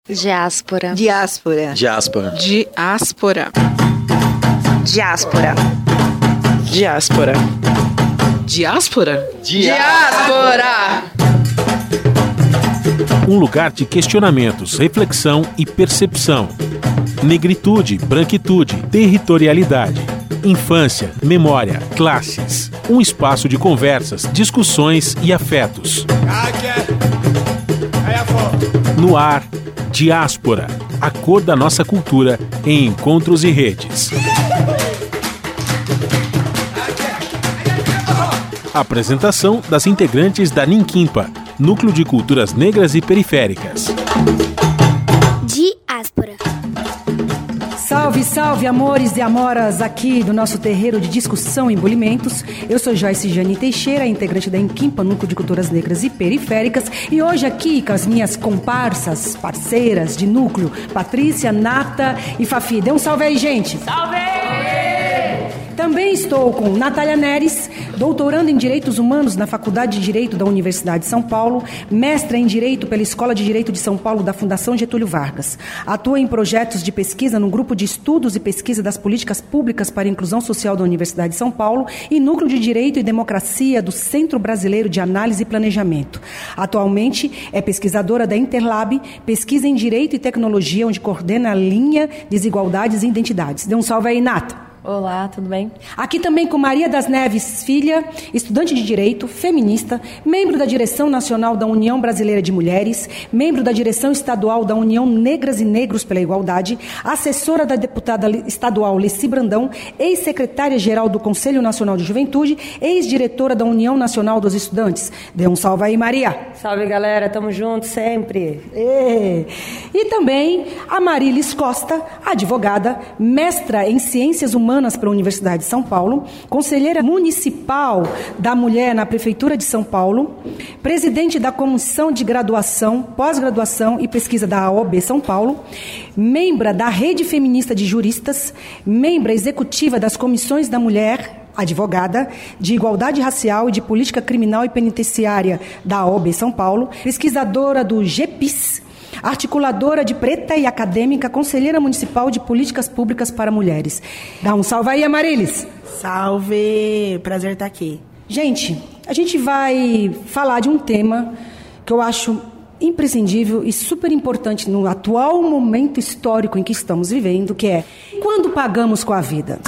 Diáspora. Diáspora. Diáspora. Diáspora. Diáspora. Diáspora. Diáspora? Diáspora! Um lugar de questionamentos, reflexão e percepção. Negritude, branquitude, territorialidade. Infância, memória, classes. Um espaço de conversas, discussões e afetos. No ar, Diáspora, a cor da nossa cultura em encontros e redes. Apresentação das integrantes da Ninquimpa, Núcleo de Culturas Negras e Periféricas. Diáspora. Salve, salve, amores e amoras aqui do nosso terreiro de discussão e embolimentos. Eu sou Joyce Jane Teixeira, integrante da Ninquimpa, Núcleo de Culturas Negras e Periféricas. E hoje aqui com as minhas comparsas, parceiras de núcleo, Patrícia, Nata e Fafi. Dê um salve aí, gente. Salve! Também estou com Natália Neres, doutoranda em Direitos Humanos na Faculdade de Direito da Universidade de São Paulo, mestra em Direito pela Escola de Direito de São Paulo da Fundação Getúlio Vargas. Atua em projetos de pesquisa no Grupo de Estudos e Pesquisa das Políticas Públicas para a Inclusão Social da Universidade de São Paulo e Núcleo de Direito e Democracia do Centro Brasileiro de Análise e Planejamento. Atualmente é pesquisadora da Interlab, pesquisa em Direito e Tecnologia, onde coordena a linha Desigualdades e Identidades. Dê um salve aí, Nata. Olá, tudo bem? Aqui também com Maria das Neves Filha, estudante de Direito, feminista, membro da Direção Nacional da União Brasileira de Mulheres, membro da Direção Estadual da União Negras e Negros pela Igualdade, assessora da deputada estadual Leci Brandão, ex-secretária-geral do Conselho Nacional de Juventude, ex-diretora da União Nacional dos Estudantes. Dê um salve aí, Maria. Salve, galera, tamo junto sempre. E também a Marilis Costa, advogada, mestra em Ciências Humanas pela Universidade de São Paulo, conselheira municipal da mulher na Prefeitura de São Paulo, presidente da Comissão de Graduação, Pós-Graduação e Pesquisa da AOB São Paulo, membra da Rede Feminista de Juristas, membra executiva das Comissões da Mulher, advogada de Igualdade Racial e de Política Criminal e Penitenciária da AOB São Paulo, pesquisadora do GEPIS, articuladora de Preta e acadêmica, conselheira municipal de políticas públicas para mulheres. Dá um salve aí, Amarilis. Salve, prazer estar aqui. Gente, a gente vai falar de um tema que eu acho imprescindível e super importante no atual momento histórico em que estamos vivendo, que é: quando pagamos com a vida?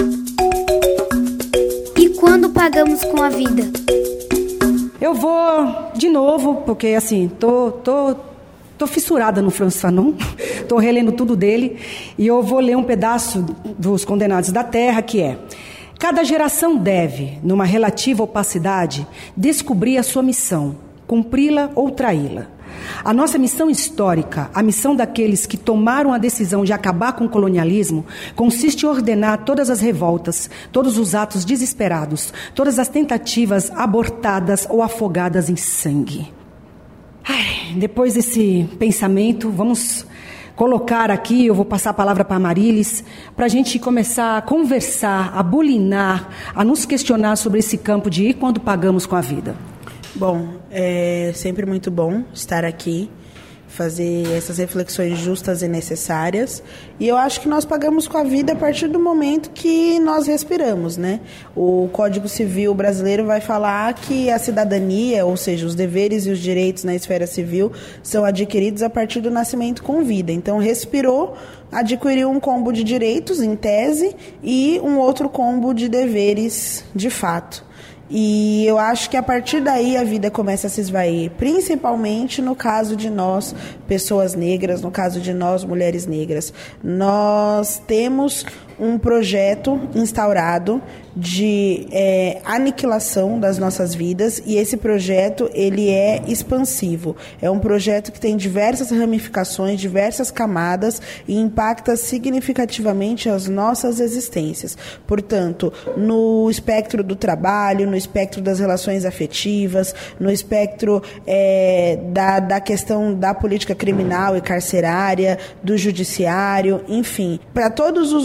E quando pagamos com a vida? Eu vou de novo, porque assim, Tô fissurada no Frantz Fanon, tô relendo tudo dele, e eu vou ler um pedaço dos Condenados da Terra, que é: cada geração deve, numa relativa opacidade, descobrir a sua missão, cumpri-la ou traí-la. A nossa missão histórica, a missão daqueles que tomaram a decisão de acabar com o colonialismo, consiste em ordenar todas as revoltas, todos os atos desesperados, todas as tentativas abortadas ou afogadas em sangue. Depois desse pensamento, vamos colocar aqui, eu vou passar a palavra para a Marilis, para a gente começar a conversar, a bulinar, a nos questionar sobre esse campo de ir quando pagamos com a vida. Bom, é sempre muito bom estar aqui, fazer essas reflexões justas e necessárias. E eu acho que nós pagamos com a vida a partir do momento que nós respiramos, né? O Código Civil brasileiro vai falar que a cidadania, ou seja, os deveres e os direitos na esfera civil, são adquiridos a partir do nascimento com vida. Então, respirou, adquiriu um combo de direitos, em tese, e um outro combo de deveres, de fato. E eu acho que a partir daí a vida começa a se esvair, principalmente no caso de nós, pessoas negras, no caso de nós, mulheres negras. Nós temos um projeto instaurado de aniquilação das nossas vidas, e esse projeto ele é expansivo. É um projeto que tem diversas ramificações, diversas camadas e impacta significativamente as nossas existências. Portanto, no espectro do trabalho, no espectro das relações afetivas, no espectro da questão da política criminal e carcerária, do judiciário, enfim, para todos os lugares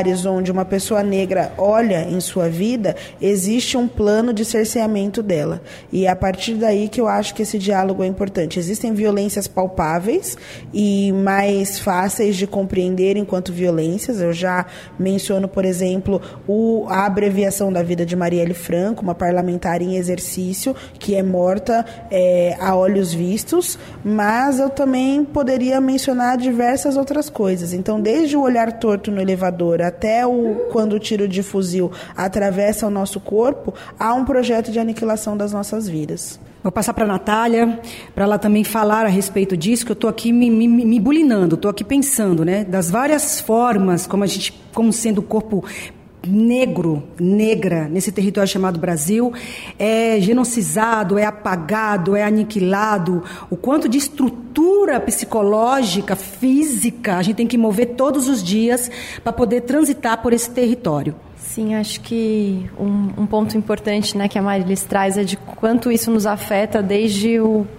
lugares onde uma pessoa negra olha em sua vida, existe um plano de cerceamento dela. E é a partir daí que eu acho que esse diálogo é importante. Existem violências palpáveis e mais fáceis de compreender enquanto violências. Eu já menciono, por exemplo, a abreviação da vida de Marielle Franco, uma parlamentar em exercício, que é morta a olhos vistos, mas eu também poderia mencionar diversas outras coisas. Então, desde o olhar torto no elevador até quando o tiro de fuzil atravessa o nosso corpo, há um projeto de aniquilação das nossas vidas. Vou passar para a Natália, para ela também falar a respeito disso, que eu estou aqui me bulinando, estou aqui pensando, né, das várias formas como sendo o corpo negro, negra, nesse território chamado Brasil, é genocidado, é apagado, é aniquilado, o quanto de estrutura psicológica, física, a gente tem que mover todos os dias para poder transitar por esse território. Sim, acho que um ponto importante, né, que a Marilis traz é de quanto isso nos afeta desde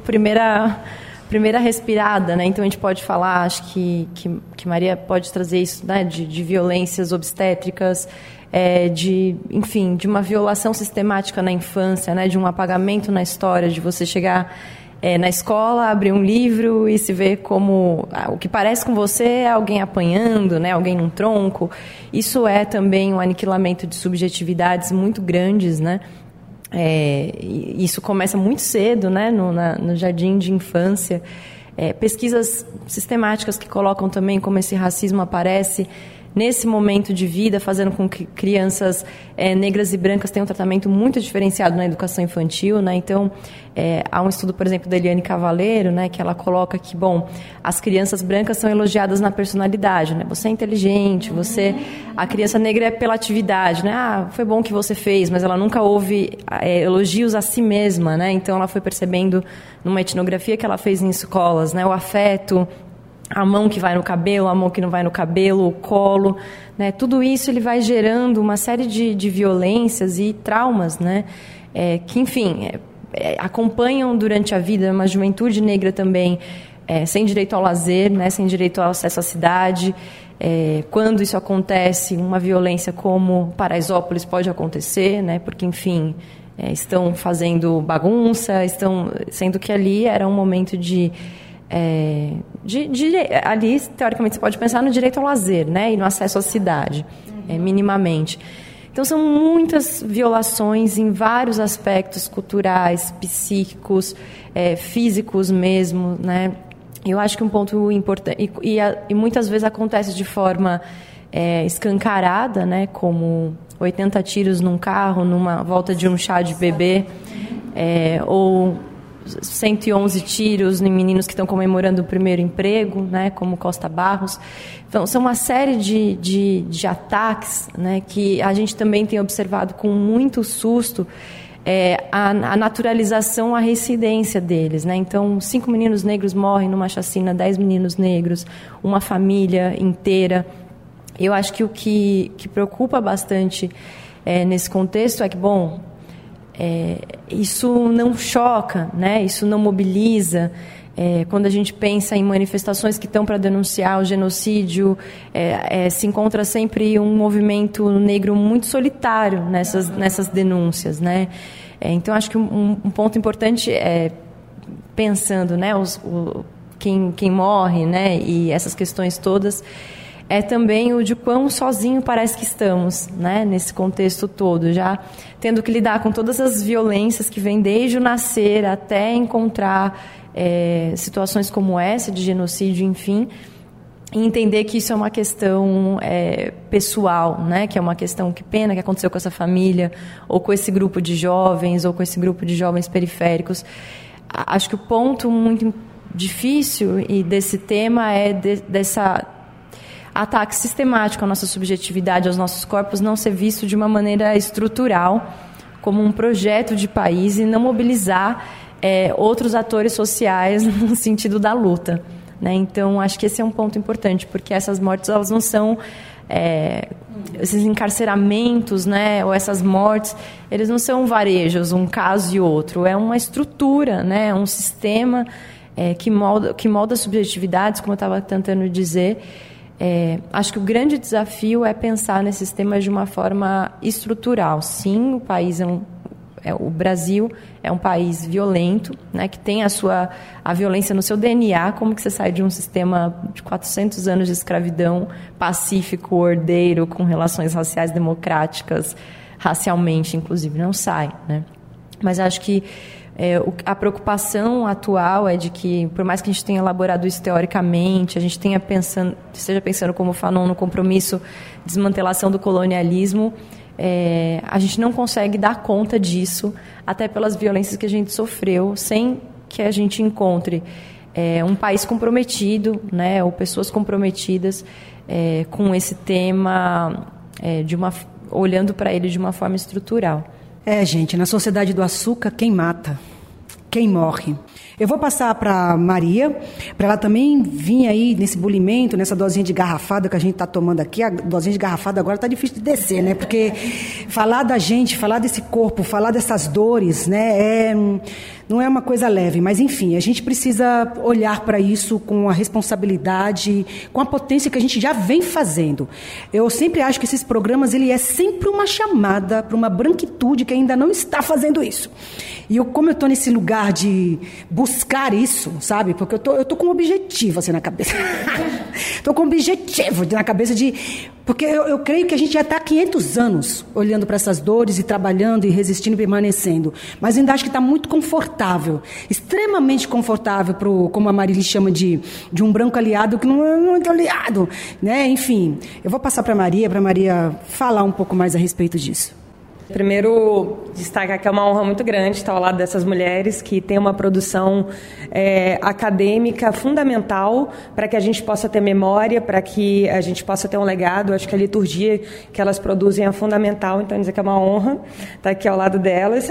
primeira respirada, né? Então a gente pode falar, acho que Maria pode trazer isso, né, de violências obstétricas, de uma violação sistemática na infância, né, de um apagamento na história, de você chegar na escola, abrir um livro e se ver como o que parece com você é alguém apanhando, né, alguém num tronco. Isso é também um aniquilamento de subjetividades muito grandes, né? Isso começa muito cedo, né, no jardim de infância. Pesquisas sistemáticas que colocam também como esse racismo aparece nesse momento de vida, fazendo com que crianças negras e brancas tenham um tratamento muito diferenciado na educação infantil, né? Então, há um estudo, por exemplo, da Eliane Cavaleiro, né, que ela coloca que, as crianças brancas são elogiadas na personalidade, né? Você é inteligente, a criança negra é pela atividade, né? Foi bom que você fez, mas ela nunca ouve elogios a si mesma, né? Então, ela foi percebendo numa etnografia que ela fez em escolas, né, o afeto, a mão que vai no cabelo, a mão que não vai no cabelo, o colo, né? Tudo isso ele vai gerando uma série de violências e traumas, né? Que, enfim, acompanham durante a vida uma juventude negra também, sem direito ao lazer, né? Sem direito ao acesso à cidade. Quando isso acontece, uma violência como Paraisópolis pode acontecer, né? Porque, enfim, estão fazendo bagunça, sendo que ali era um momento ali, teoricamente, você pode pensar no direito ao lazer, né, e no acesso à cidade, minimamente. Então, são muitas violações em vários aspectos culturais, psíquicos, físicos mesmo, né. Eu acho que um ponto importante, e muitas vezes acontece de forma escancarada, né, como 80 tiros num carro, numa volta de um chá de bebê, ou 111 tiros em meninos que estão comemorando o primeiro emprego, né, como Costa Barros. Então, são uma série de ataques, né, que a gente também tem observado com muito susto a naturalização, a reincidência deles, né? Então, 5 meninos negros morrem numa chacina, 10 meninos negros, uma família inteira. Eu acho que o que preocupa bastante nesse contexto é que, isso não choca, né? Isso não mobiliza. Quando a gente pensa em manifestações que estão para denunciar o genocídio, se encontra sempre um movimento negro muito solitário nessas denúncias, né? Então, acho que um ponto importante pensando, né, quem morre, né, e essas questões todas, é também o de quão sozinho parece que estamos, né, nesse contexto todo, já tendo que lidar com todas as violências que vêm desde o nascer até encontrar situações como essa, de genocídio, enfim, e entender que isso é uma questão pessoal, né, que é uma questão, que pena que aconteceu com essa família, ou com esse grupo de jovens, ou com esse grupo de jovens periféricos. Acho que o ponto muito difícil desse tema é dessa ataque sistemático à nossa subjetividade, aos nossos corpos, não ser visto de uma maneira estrutural, como um projeto de país, e não mobilizar outros atores sociais no sentido da luta, né? Então, acho que esse é um ponto importante, porque essas mortes, elas não são esses encarceramentos, né, ou essas mortes, eles não são varejos, um caso e outro, é uma estrutura, né, um sistema que molda subjetividades, como eu estava tentando dizer, Acho que o grande desafio é pensar nesses temas de uma forma estrutural. Sim, o Brasil é um país violento, né, que tem a violência no seu DNA. Como que você sai de um sistema de 400 anos de escravidão pacífico, ordeiro, com relações raciais democráticas, racialmente, inclusive? Não sai, né? Mas acho que a preocupação atual é de que, por mais que a gente tenha elaborado isso teoricamente, a gente esteja pensando como Fanon no compromisso de desmantelação do colonialismo, a gente não consegue dar conta disso, até pelas violências que a gente sofreu, sem que a gente encontre um país comprometido, né, ou pessoas comprometidas com esse tema, olhando para ele de uma forma estrutural. Gente, na sociedade do açúcar, quem mata? Quem morre? Eu vou passar para Maria, para ela também vir aí nesse bulimento, nessa dosinha de garrafada que a gente está tomando aqui. A dosinha de garrafada agora está difícil de descer, né? Porque falar da gente, falar desse corpo, falar dessas dores, né? Não é uma coisa leve, mas enfim, a gente precisa olhar para isso com a responsabilidade, com a potência que a gente já vem fazendo. Eu sempre acho que esses programas, ele é sempre uma chamada para uma branquitude que ainda não está fazendo isso. E como eu estou nesse lugar de buscar isso, sabe? Porque eu tô com um objetivo assim na cabeça. Estou com um objetivo na cabeça porque eu creio que a gente já está há 500 anos olhando para essas dores e trabalhando e resistindo e permanecendo. Mas ainda acho que está muito confortável, extremamente confortável, como a Marili chama de um branco aliado que não é muito aliado, né? Enfim, eu vou passar para a Maria falar um pouco mais a respeito disso. Primeiro, destacar que é uma honra muito grande estar ao lado dessas mulheres que têm uma produção acadêmica fundamental para que a gente possa ter memória, para que a gente possa ter um legado. Acho que a liturgia que elas produzem é fundamental, então dizer que é uma honra estar aqui ao lado delas.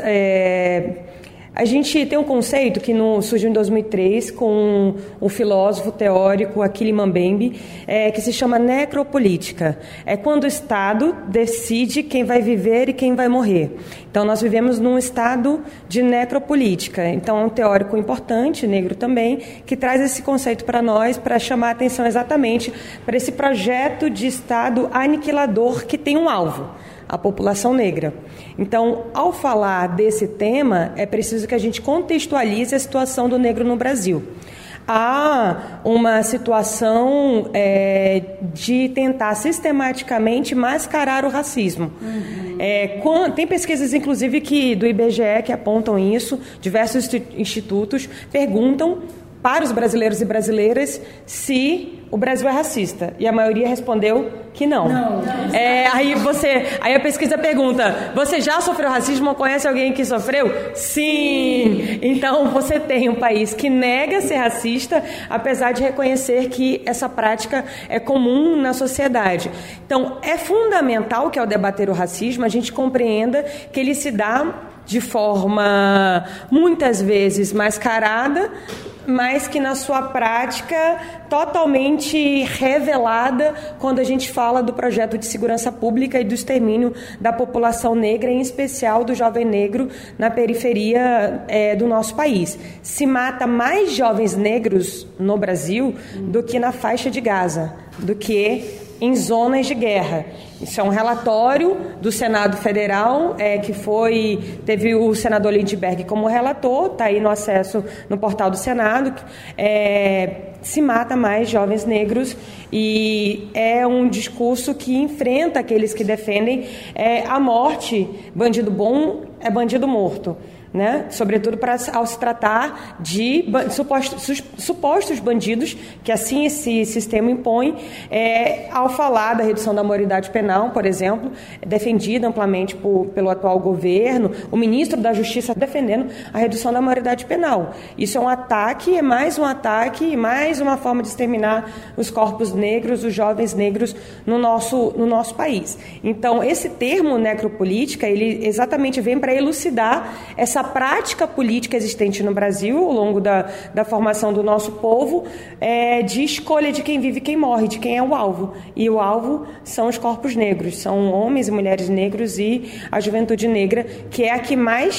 A gente tem um conceito que surgiu em 2003 com o filósofo teórico Achille Mbembe, que se chama necropolítica. É quando o Estado decide quem vai viver e quem vai morrer. Então, nós vivemos num estado de necropolítica. Então, é um teórico importante, negro também, que traz esse conceito para nós, para chamar a atenção exatamente para esse projeto de Estado aniquilador que tem um alvo: a população negra. Então, ao falar desse tema, é preciso que a gente contextualize a situação do negro no Brasil. Há uma situação de tentar sistematicamente mascarar o racismo. Tem pesquisas, inclusive, do IBGE que apontam isso. Diversos institutos perguntam para os brasileiros e brasileiras se o Brasil é racista. E a maioria respondeu que não. Aí a pesquisa pergunta: você já sofreu racismo ou conhece alguém que sofreu? Sim! Então você tem um país que nega ser racista, apesar de reconhecer que essa prática é comum na sociedade. Então é fundamental que, ao debater o racismo, a gente compreenda que ele se dá de forma muitas vezes mascarada, mas que na sua prática totalmente revelada quando a gente fala do projeto de segurança pública e do extermínio da população negra, em especial do jovem negro na periferia do nosso país. Se mata mais jovens negros no Brasil do que na faixa de Gaza, do que em zonas de guerra. Isso é um relatório do Senado Federal, teve o senador Lindbergh como relator, está aí no acesso no portal do Senado. Se mata mais jovens negros, e é um discurso que enfrenta aqueles que defendem a morte. Bandido bom é bandido morto, né? Sobretudo ao se tratar de supostos bandidos, que assim esse sistema impõe, ao falar da redução da maioridade penal, por exemplo, defendida amplamente pelo atual governo, o ministro da Justiça defendendo a redução da maioridade penal. Isso é um ataque, mais uma forma de exterminar os corpos negros, os jovens negros no nosso país. Então, esse termo necropolítica, ele exatamente vem para elucidar essa prática política existente no Brasil ao longo da formação do nosso povo, de escolha de quem vive e quem morre, de quem é o alvo. E o alvo são os corpos negros, são homens e mulheres negros e a juventude negra, que é a que mais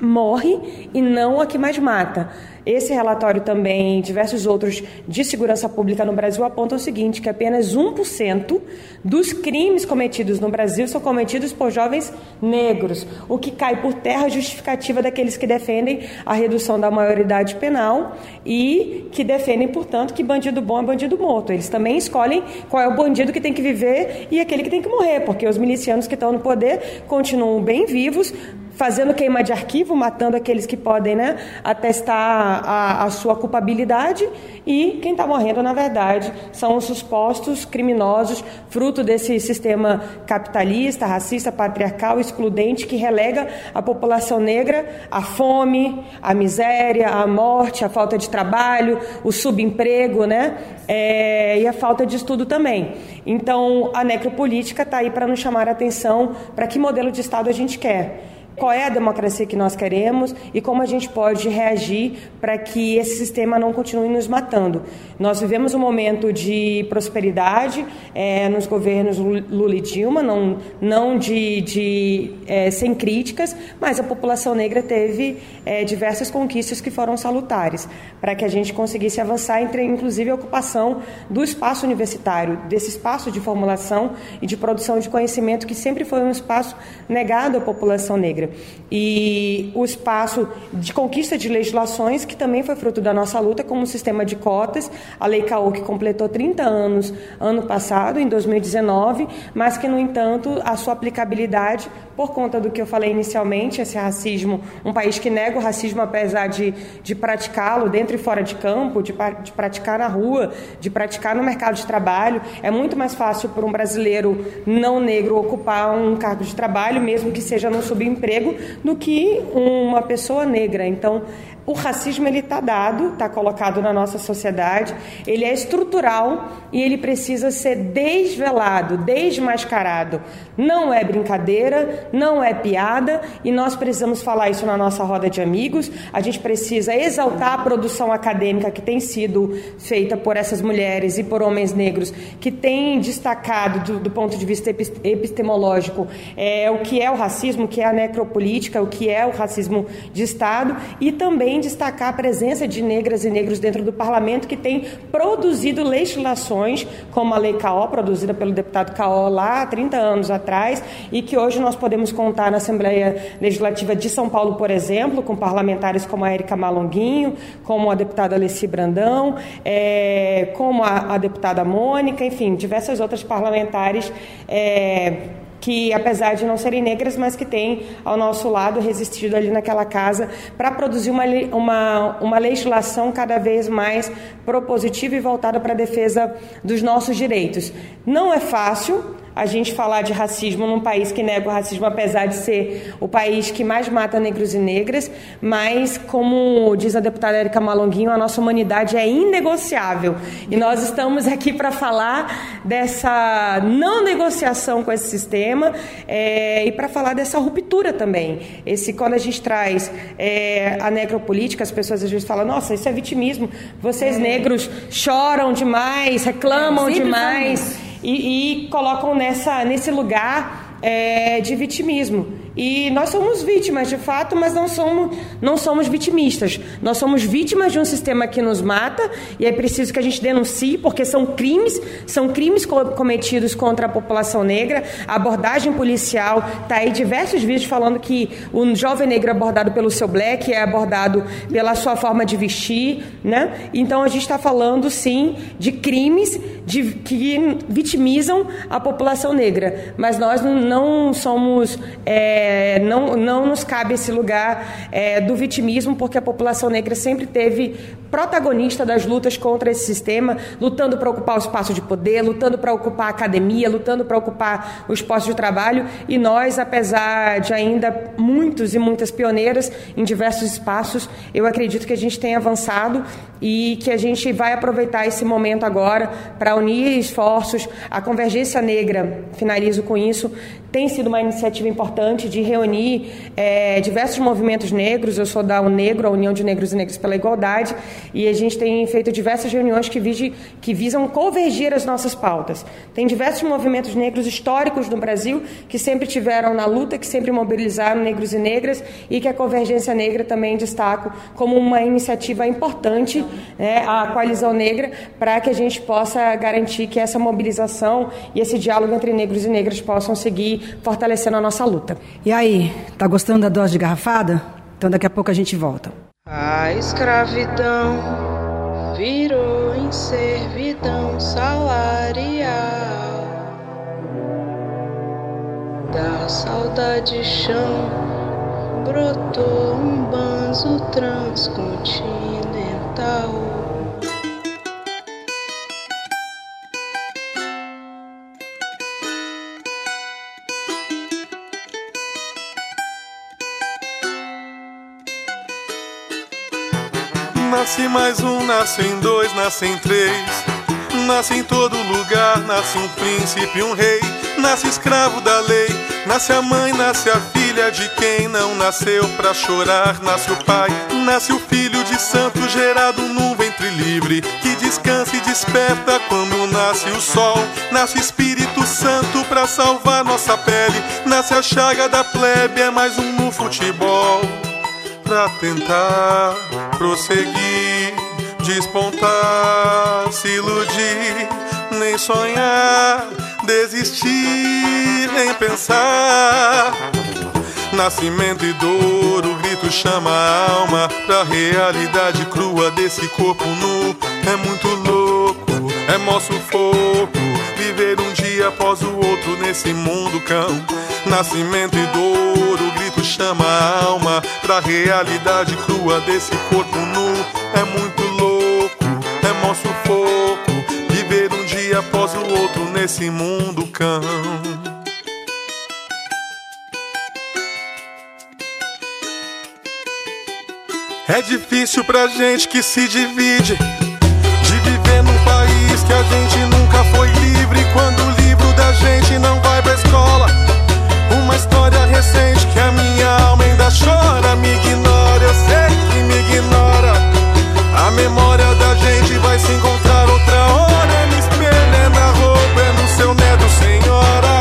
morre e não a que mais mata. Esse relatório também, diversos outros de segurança pública no Brasil, apontam o seguinte, que apenas 1% dos crimes cometidos no Brasil são cometidos por jovens negros, o que cai por terra a justificativa daqueles que defendem a redução da maioridade penal e que defendem, portanto, que bandido bom é bandido morto. Eles também escolhem qual é o bandido que tem que viver e aquele que tem que morrer, porque os milicianos que estão no poder continuam bem vivos, fazendo queima de arquivo, matando aqueles que podem, né, atestar a sua culpabilidade, e quem está morrendo, na verdade, são os supostos criminosos, fruto desse sistema capitalista, racista, patriarcal, excludente, que relega a população negra à fome, à miséria, à morte, à falta de trabalho, o subemprego, né, e a falta de estudo também. Então, a necropolítica está aí para nos chamar a atenção para que modelo de Estado a gente quer. Qual é a democracia que nós queremos e como a gente pode reagir para que esse sistema não continue nos matando. Nós vivemos um momento de prosperidade nos governos Lula e Dilma, não sem críticas, mas a população negra teve diversas conquistas que foram salutares para que a gente conseguisse avançar, inclusive a ocupação do espaço universitário, desse espaço de formulação e de produção de conhecimento que sempre foi um espaço negado à população negra. E o espaço de conquista de legislações, que também foi fruto da nossa luta, como o sistema de cotas, a Lei Caô, que completou 30 anos ano passado, em 2019, mas que, no entanto, a sua aplicabilidade, por conta do que eu falei inicialmente, esse racismo, um país que nega o racismo apesar de praticá-lo dentro e fora de campo, de praticar na rua, de praticar no mercado de trabalho, é muito mais fácil para um brasileiro não negro ocupar um cargo de trabalho, mesmo que seja no subemprego, do que uma pessoa negra. Então, o racismo ele está dado, está colocado na nossa sociedade, ele é estrutural e ele precisa ser desvelado, desmascarado. Não é brincadeira, não é piada, e nós precisamos falar isso na nossa roda de amigos. A gente precisa exaltar a produção acadêmica que tem sido feita por essas mulheres e por homens negros, que têm destacado do ponto de vista epistemológico o que é o racismo, o que é a necropolítica, o que é o racismo de Estado, e também destacar a presença de negras e negros dentro do parlamento que tem produzido legislações como a Lei Caô, produzida pelo deputado Caô lá há 30 anos atrás, e que hoje nós podemos contar na Assembleia Legislativa de São Paulo, por exemplo, com parlamentares como a Érica Malonguinho, como a deputada Alessi Brandão, como a deputada Mônica, enfim, diversas outras parlamentares que, apesar de não serem negras, mas que têm ao nosso lado resistido ali naquela casa para produzir uma legislação cada vez mais propositiva e voltada para a defesa dos nossos direitos. Não é fácil a gente falar de racismo num país que nega o racismo, apesar de ser o país que mais mata negros e negras, mas, como diz a deputada Érica Malonguinho, a nossa humanidade é inegociável. E nós estamos aqui para falar dessa não negociação com esse sistema e para falar dessa ruptura também. Quando a gente traz a necropolítica, as pessoas às vezes falam, nossa, isso é vitimismo, vocês negros choram demais, reclamam demais. E colocam nesse lugar de vitimismo. E nós somos vítimas, de fato, mas não somos vitimistas. Nós somos vítimas de um sistema que nos mata, e é preciso que a gente denuncie, porque são crimes cometidos contra a população negra. A abordagem policial, está aí diversos vídeos falando que o jovem negro é abordado pelo seu black, é abordado pela sua forma de vestir, né? Então a gente está falando, sim, de crimes que vitimizam a população negra, mas nós não somos... não nos cabe esse lugar do vitimismo, porque a população negra sempre teve protagonista das lutas contra esse sistema, lutando para ocupar o espaço de poder, lutando para ocupar a academia, lutando para ocupar os postos de trabalho, e nós, apesar de ainda muitos e muitas pioneiras em diversos espaços, eu acredito que a gente tem avançado e que a gente vai aproveitar esse momento agora para unir esforços. A Convergência Negra, finalizo com isso, tem sido uma iniciativa importante de reunir diversos movimentos negros. Eu sou da UNEGRO, a União de Negros e Negras pela Igualdade, e a gente tem feito diversas reuniões que visam convergir as nossas pautas. Tem diversos movimentos negros históricos no Brasil que sempre tiveram na luta, que sempre mobilizaram negros e negras, e que a Convergência Negra também destaco como uma iniciativa importante, a Coalizão Negra, para que a gente possa garantir que essa mobilização e esse diálogo entre negros e negras possam seguir fortalecendo a nossa luta. E aí, tá gostando da dose de garrafada? Então daqui a pouco a gente volta. A escravidão virou em servidão salarial. Da saudade chão brotou um banzo transcontinental. Nasce mais um, nascem dois, nascem três. Nasce em todo lugar, nasce um príncipe, um rei. Nasce escravo da lei, nasce a mãe, nasce a filha de quem não nasceu pra chorar. Nasce o pai, nasce o filho de santo gerado num ventre livre, que descansa e desperta quando nasce o sol. Nasce o Espírito Santo pra salvar nossa pele. Nasce a chaga da plebe, é mais um no futebol, pra tentar prosseguir, despontar, se iludir, nem sonhar, desistir, nem pensar. Nascimento e dor, o grito chama a alma pra realidade crua desse corpo nu. É muito louco, é mó sufoco viver um dia após o outro nesse mundo cão. Nascimento e dor, o grito chama a alma pra realidade crua desse corpo nu. É muito louco, é mó sufoco viver um dia após o outro nesse mundo cão. É difícil pra gente que se divide de viver num país que a gente nunca foi livre, quando o livro da gente não vai pra escola. Uma história recente que a minha alma ainda chora. Me ignora, eu sei que me ignora. A memória da gente vai se encontrar outra hora. É no espelho, é na roupa, é no seu neto, senhora.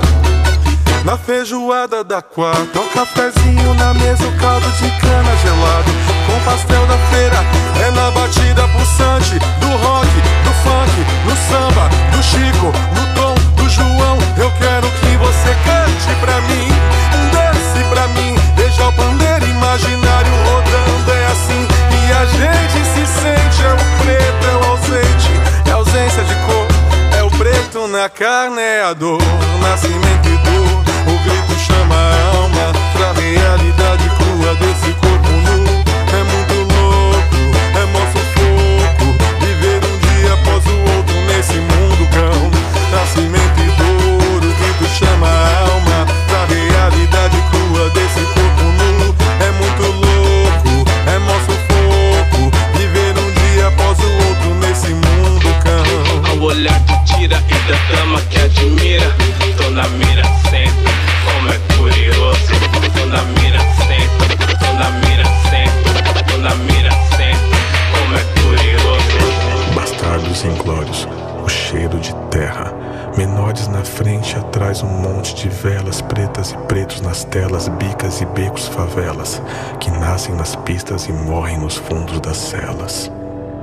Na feijoada da quarta, o cafezinho na mesa, o caldo de cana gelado com pastel da feira. É na batida pulsante do rock, do funk, no samba, do Chico, no tom do João. Eu quero que você cante pra mim, dance pra mim, deixa o pandeiro imaginário rodando. É assim que a gente se sente. É o preto, é o ausente, é a ausência de cor, é o preto na carne, é a dor. Nascimento e dor, o grito chama a alma pra realidade crua desse corpo nu. É muito louco, é mó sufoco viver um dia após o outro nesse mundo cão. Nascimento e dor, o grito chama a alma pra realidade crua desse corpo nu. É muito louco, é mó sufoco viver um dia após o outro nesse mundo cão. Ao olhar que tira e da dama que admira, tô na mira sempre, como é curioso. Tô na mira sempre, tô na mira sempre, tô na mira sempre, como é curioso. Bastardos inglórios, o cheiro de terra. Menores na frente, atrás um monte de velas, pretas e pretos nas telas, bicas e becos favelas, que nascem nas pistas e morrem nos fundos das celas.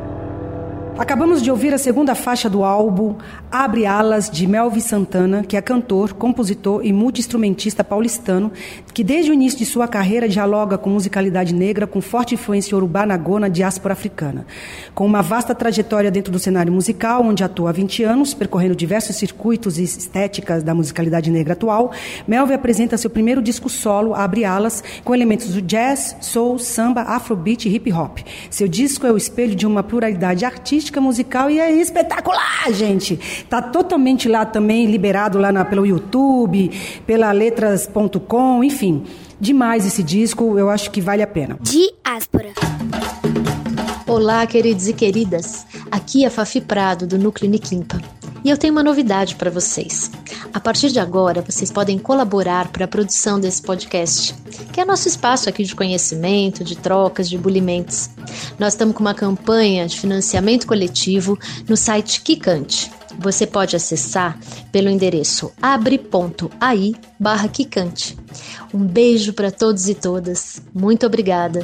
Acabamos de ouvir a segunda faixa do álbum Abre Alas, de Melvin Santana, que é cantor, compositor e multi-instrumentista paulistano, que desde o início de sua carreira dialoga com musicalidade negra com forte influência iorubá nagô na diáspora africana. Com uma vasta trajetória dentro do cenário musical, onde atua há 20 anos, percorrendo diversos circuitos e estéticas da musicalidade negra atual, Melvin apresenta seu primeiro disco solo, Abre Alas, com elementos do jazz, soul, samba, afrobeat e hip hop. Seu disco é o espelho de uma pluralidade artística, musical, e é espetacular, gente. Tá totalmente lá também, liberado lá pelo YouTube, pela letras.com, enfim. Demais esse disco, eu acho que vale a pena. Diáspora. Olá, queridos e queridas. Aqui é a Fafi Prado, do Núcleo Niquimpa. E eu tenho uma novidade para vocês. A partir de agora, vocês podem colaborar para a produção desse podcast, que é nosso espaço aqui de conhecimento, de trocas, de bulimentos. Nós estamos com uma campanha de financiamento coletivo no site Quicante. Você pode acessar pelo endereço abre.ai/Quicante. Um beijo para todos e todas. Muito obrigada.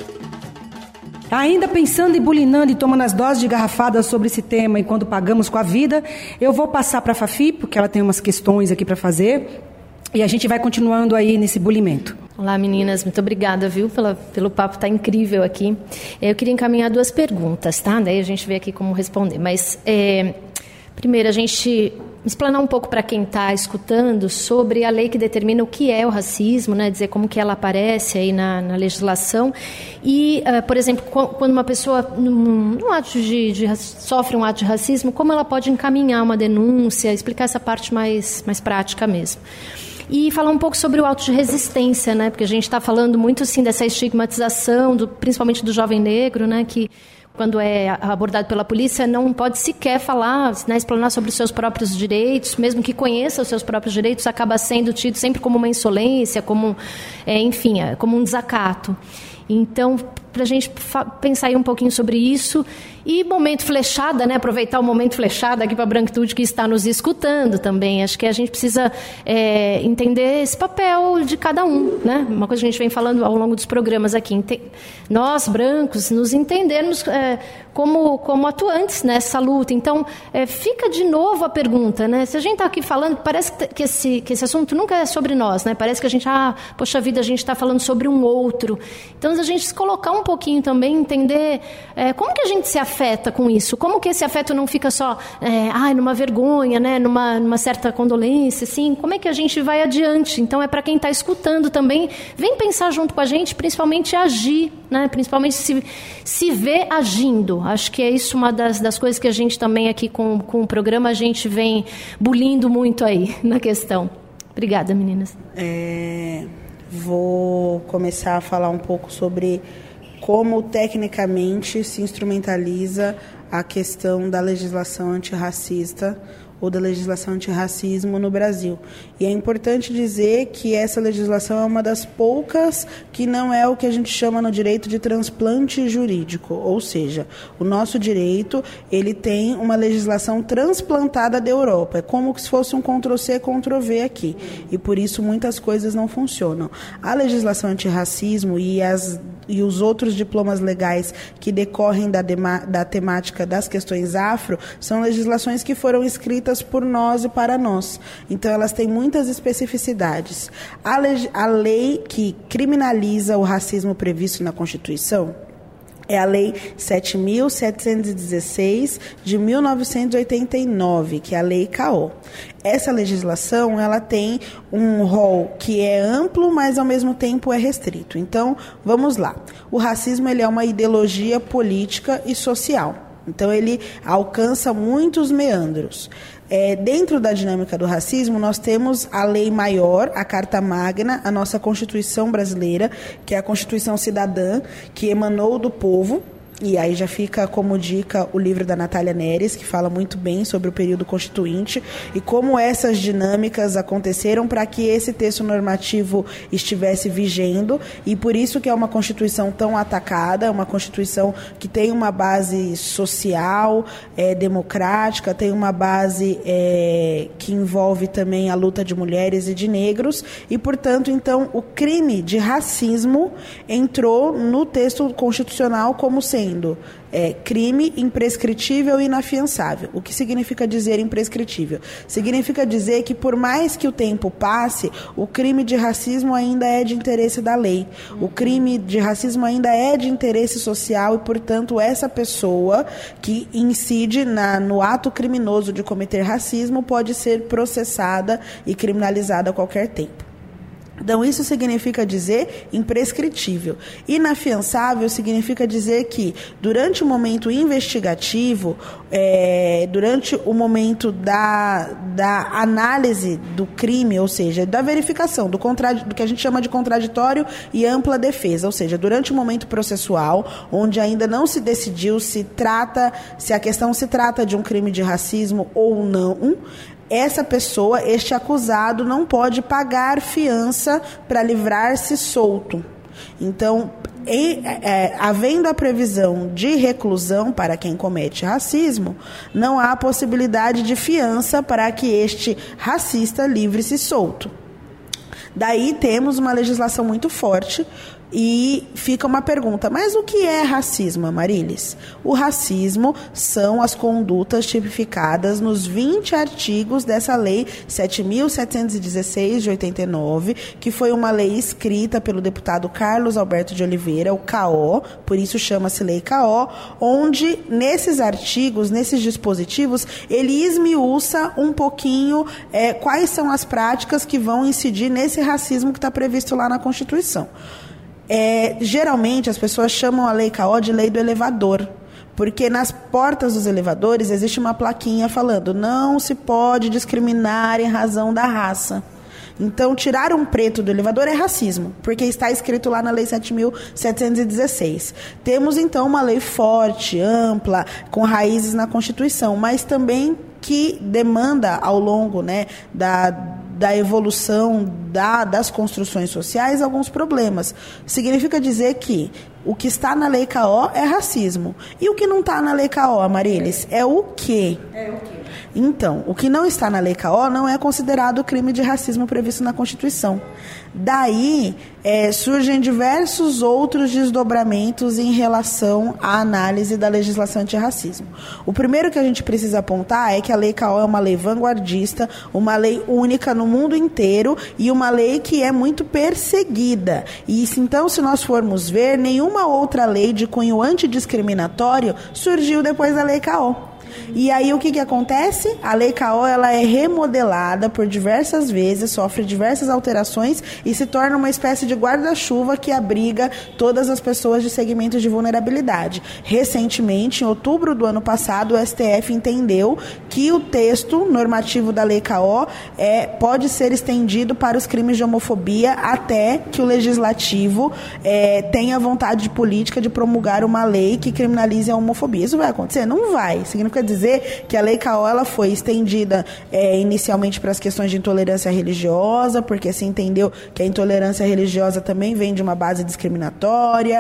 Ainda pensando e bulinando e tomando as doses de garrafadas sobre esse tema e quando pagamos com a vida, eu vou passar para a Fafi, porque ela tem umas questões aqui para fazer, e a gente vai continuando aí nesse bulimento. Olá, meninas, muito obrigada, viu, pelo papo, tá incrível aqui. Eu queria encaminhar 2 perguntas, tá? Daí a gente vê aqui como responder, mas primeiro a gente explanar um pouco para quem está escutando sobre a lei que determina o que é o racismo, né? Dizer como que ela aparece aí na legislação e, por exemplo, quando uma pessoa sofre um ato de racismo, como ela pode encaminhar uma denúncia, explicar essa parte mais prática mesmo. E falar um pouco sobre o auto de resistência, né? Porque a gente está falando muito, assim, dessa estigmatização, principalmente do jovem negro, né? Que quando é abordado pela polícia, não pode sequer falar, né, explanar sobre os seus próprios direitos, mesmo que conheça os seus próprios direitos, acaba sendo tido sempre como uma insolência, como, como um desacato. Então, para a gente pensar aí um pouquinho sobre isso. E momento flechada, né? Aproveitar o momento flechada aqui para a branquitude que está nos escutando também. Acho que a gente precisa entender esse papel de cada um, né? Uma coisa que a gente vem falando ao longo dos programas aqui. Nós, brancos, nos entendermos como atuantes nessa luta. Então, fica de novo a pergunta, né? Se a gente está aqui falando, parece que esse assunto nunca é sobre nós, né? Parece que a gente, poxa vida, a gente está falando sobre um outro. Então, a gente se colocar um pouquinho também, entender como que a gente se afeta com isso, como que esse afeto não fica só numa vergonha, né, numa certa condolência, assim, como é que a gente vai adiante? Então é para quem está escutando também, vem pensar junto com a gente, principalmente agir, né, principalmente se ver agindo. Acho que é isso uma das coisas que a gente também aqui com o programa, a gente vem bulindo muito aí na questão. Obrigada, meninas. Vou começar a falar um pouco sobre como tecnicamente se instrumentaliza a questão da legislação antirracista ou da legislação antirracismo no Brasil. E é importante dizer que essa legislação é uma das poucas que não é o que a gente chama no direito de transplante jurídico, ou seja, o nosso direito ele tem uma legislação transplantada da Europa, é como se fosse um Ctrl-C, Ctrl-V aqui, e por isso muitas coisas não funcionam. A legislação antirracismo e os outros diplomas legais que decorrem da temática das questões afro são legislações que foram escritas por nós e para nós. Então, elas têm muitas especificidades. A lei que criminaliza o racismo previsto na Constituição é a Lei 7.716 de 1989, que é a Lei CAO. Essa legislação ela tem um rol que é amplo, mas ao mesmo tempo é restrito. Então, vamos lá. O racismo ele é uma ideologia política e social. Então, ele alcança muitos meandros. Dentro da dinâmica do racismo, nós temos a lei maior, a Carta Magna, a nossa Constituição brasileira, que é a Constituição Cidadã, que emanou do povo. E aí já fica como dica o livro da Natália Neres, que fala muito bem sobre o período constituinte e como essas dinâmicas aconteceram para que esse texto normativo estivesse vigendo, e por isso que é uma Constituição tão atacada, uma Constituição que tem uma base social, democrática, tem uma base que envolve também a luta de mulheres e de negros, e, portanto, então, o crime de racismo entrou no texto constitucional como sendo crime imprescritível e inafiançável. O que significa dizer imprescritível? Significa dizer que, por mais que o tempo passe, o crime de racismo ainda é de interesse da lei. O crime de racismo ainda é de interesse social e, portanto, essa pessoa que incide no ato criminoso de cometer racismo pode ser processada e criminalizada a qualquer tempo. Então, isso significa dizer imprescritível. Inafiançável significa dizer que, durante o momento investigativo, durante o momento da análise do crime, ou seja, da verificação, do que a gente chama de contraditório e ampla defesa, ou seja, durante o momento processual, onde ainda não se decidiu se a questão se trata de um crime de racismo ou não, essa pessoa, este acusado, não pode pagar fiança para livrar-se solto. Então, havendo a previsão de reclusão para quem comete racismo, não há possibilidade de fiança para que este racista livre-se solto. Daí temos uma legislação muito forte. E fica uma pergunta, mas o que é racismo, Amarilis? O racismo são as condutas tipificadas nos 20 artigos dessa lei 7.716 de 89, que foi uma lei escrita pelo deputado Carlos Alberto de Oliveira, o CAO, por isso chama-se Lei CAO, onde nesses artigos, nesses dispositivos, ele esmiuça um pouquinho quais são as práticas que vão incidir nesse racismo que está previsto lá na Constituição. Geralmente as pessoas chamam a Lei CAO de Lei do Elevador, porque nas portas dos elevadores existe uma plaquinha falando: não se pode discriminar em razão da raça. Então, tirar um preto do elevador é racismo, porque está escrito lá na Lei 7.716. Temos, então, uma lei forte, ampla, com raízes na Constituição, mas também que demanda, ao longo, né, da evolução das construções sociais, alguns problemas. Significa dizer que o que está na Lei CAO é racismo. E o que não está na Lei CAO, Amarilis, é o quê? Então, o que não está na Lei CAO não é considerado crime de racismo previsto na Constituição. Daí, surgem diversos outros desdobramentos em relação à análise da legislação antirracismo. O primeiro que a gente precisa apontar é que a Lei CAO é uma lei vanguardista, uma lei única no mundo inteiro e uma lei que é muito perseguida. E então, se nós formos ver, nenhuma outra lei de cunho antidiscriminatório surgiu depois da Lei CAO. E aí o que acontece? A Lei CAO ela é remodelada por diversas vezes, sofre diversas alterações e se torna uma espécie de guarda-chuva que abriga todas as pessoas de segmentos de vulnerabilidade. Recentemente, em outubro do ano passado, o STF entendeu que o texto normativo da Lei CAO pode ser estendido para os crimes de homofobia até que o legislativo tenha vontade política de promulgar uma lei que criminalize a homofobia. Isso vai acontecer? Não vai. Significa dizer que a Lei CAO ela foi estendida inicialmente para as questões de intolerância religiosa, porque se entendeu que a intolerância religiosa também vem de uma base discriminatória,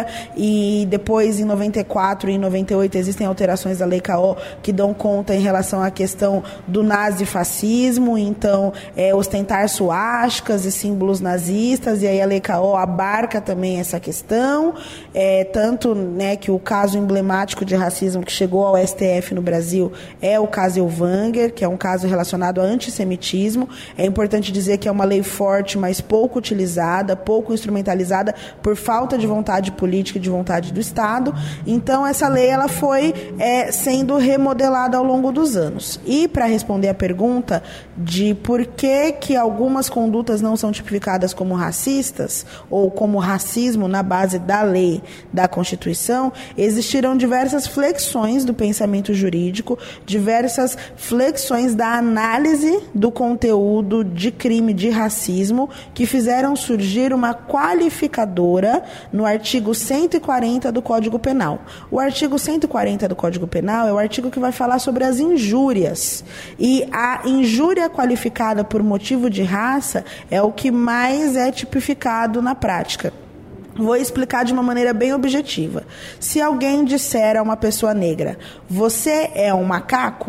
e depois em 94 e em 98 existem alterações da Lei CAO que dão conta em relação à questão do nazifascismo, então ostentar suásticas e símbolos nazistas, e aí a Lei CAO abarca também essa questão, tanto, né, que o caso emblemático de racismo que chegou ao STF no Brasil é o caso Elvanger, que é um caso relacionado ao antissemitismo. É importante dizer que é uma lei forte, mas pouco utilizada, pouco instrumentalizada por falta de vontade política e de vontade do Estado. Então, essa lei ela foi sendo remodelada ao longo dos anos. E, para responder a pergunta de por que algumas condutas não são tipificadas como racistas ou como racismo na base da lei da Constituição, existiram diversas flexões do pensamento jurídico, diversas flexões da análise do conteúdo de crime de racismo que fizeram surgir uma qualificadora no artigo 140 do Código Penal. O artigo 140 do Código Penal é o artigo que vai falar sobre as injúrias. E a injúria qualificada por motivo de raça é o que mais é tipificado na prática. Vou explicar de uma maneira bem objetiva. Se alguém disser a uma pessoa negra, você é um macaco,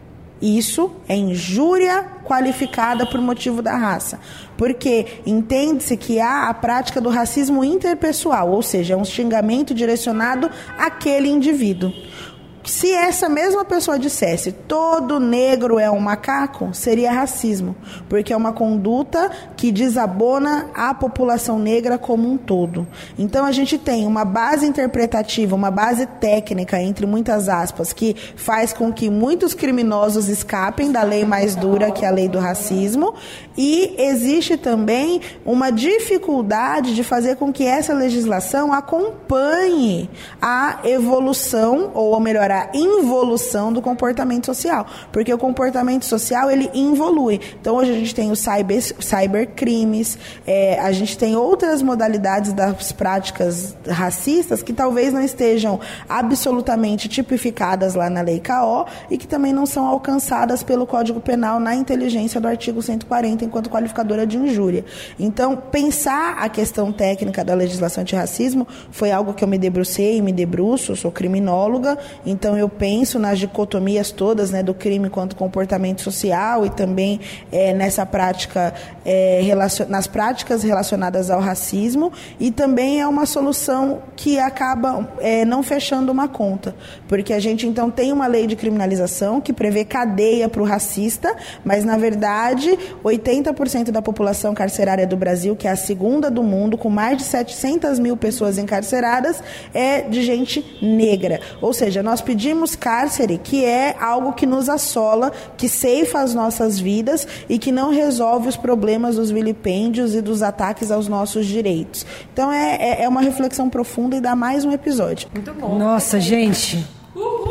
isso é injúria qualificada por motivo da raça. Porque entende-se que há a prática do racismo interpessoal, ou seja, é um xingamento direcionado àquele indivíduo. Se essa mesma pessoa dissesse todo negro é um macaco, seria racismo, porque é uma conduta que desabona a população negra como um todo. Então a gente tem uma base interpretativa, uma base técnica, entre muitas aspas, que faz com que muitos criminosos escapem da lei mais dura, que é a lei do racismo, e existe também uma dificuldade de fazer com que essa legislação acompanhe a evolução, ou melhor, a involução do comportamento social, porque o comportamento social ele involui. Então hoje a gente tem os cybercrimes, a gente tem outras modalidades das práticas racistas que talvez não estejam absolutamente tipificadas lá na Lei CAO e que também não são alcançadas pelo Código Penal na inteligência do artigo 140 enquanto qualificadora de injúria. Então, pensar a questão técnica da legislação antirracismo foi algo que eu me debrucei e me debruço, eu sou criminóloga, então eu penso nas dicotomias todas, né, do crime quanto comportamento social e também nessa prática, nas práticas relacionadas ao racismo, e também é uma solução que acaba não fechando uma conta, porque a gente então tem uma lei de criminalização que prevê cadeia para o racista, mas na verdade 80% da população carcerária do Brasil, que é a segunda do mundo, com mais de 700 mil pessoas encarceradas, é de gente negra. Ou seja, nós pedimos cárcere, que é algo que nos assola, que ceifa as nossas vidas e que não resolve os problemas dos vilipêndios e dos ataques aos nossos direitos. Então é uma reflexão profunda e dá mais um episódio. Muito bom. Nossa, gente. Uhul!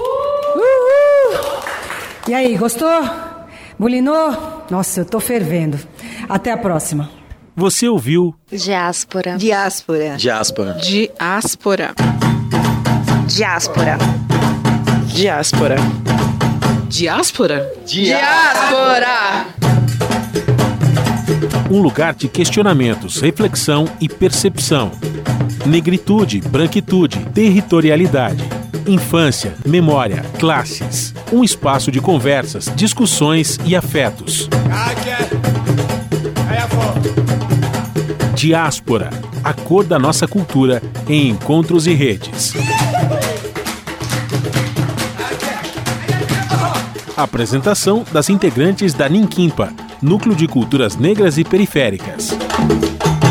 E aí, gostou? Bulinou? Nossa, eu tô fervendo. Até a próxima. Você ouviu Diáspora. Diáspora. Diáspora. Diáspora. Diáspora. Diáspora. Diáspora? Diáspora! um lugar de questionamentos, reflexão e percepção. Negritude, branquitude, territorialidade. Infância, memória, classes. Um espaço de conversas, discussões e afetos. Diáspora, a cor da nossa cultura em encontros e redes. Apresentação das integrantes da Ninquimpa, Núcleo de Culturas Negras e Periféricas.